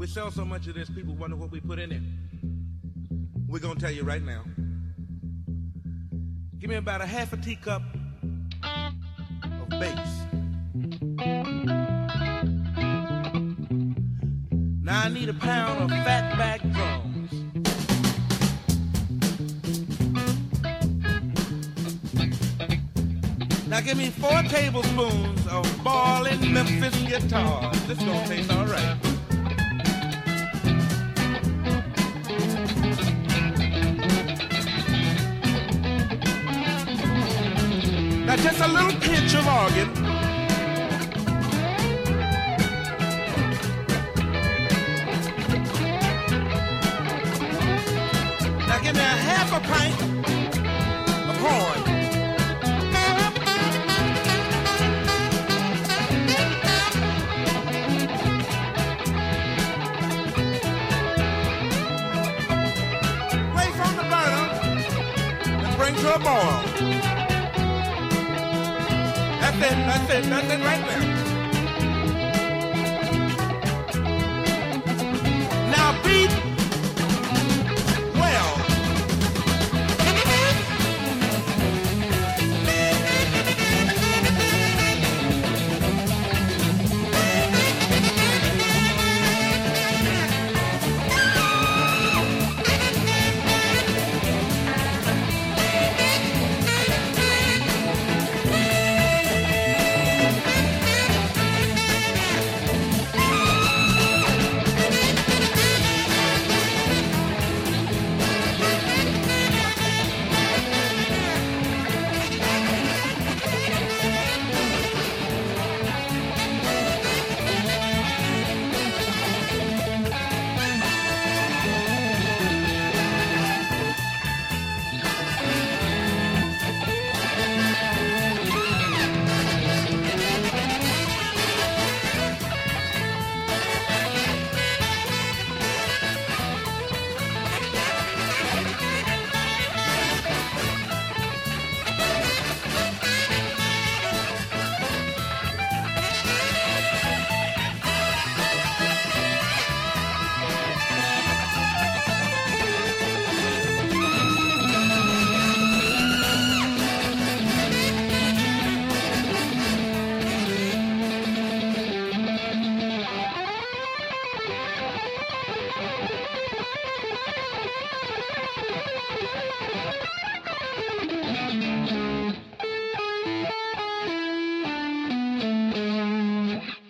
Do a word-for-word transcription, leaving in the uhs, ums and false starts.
We sell so much of this, people wonder what we put in it. We're gonna tell you right now. Give me about a half a teacup of bass. Now I need a pound of fatback drums. Now give me four tablespoons of ballin' Memphis guitars. This gonna taste all right. Now just a little pinch of organ. Now give me a half a pint of horn. Place on the burner and bring to a boil. That's it, that's it, that's it right there. Now beat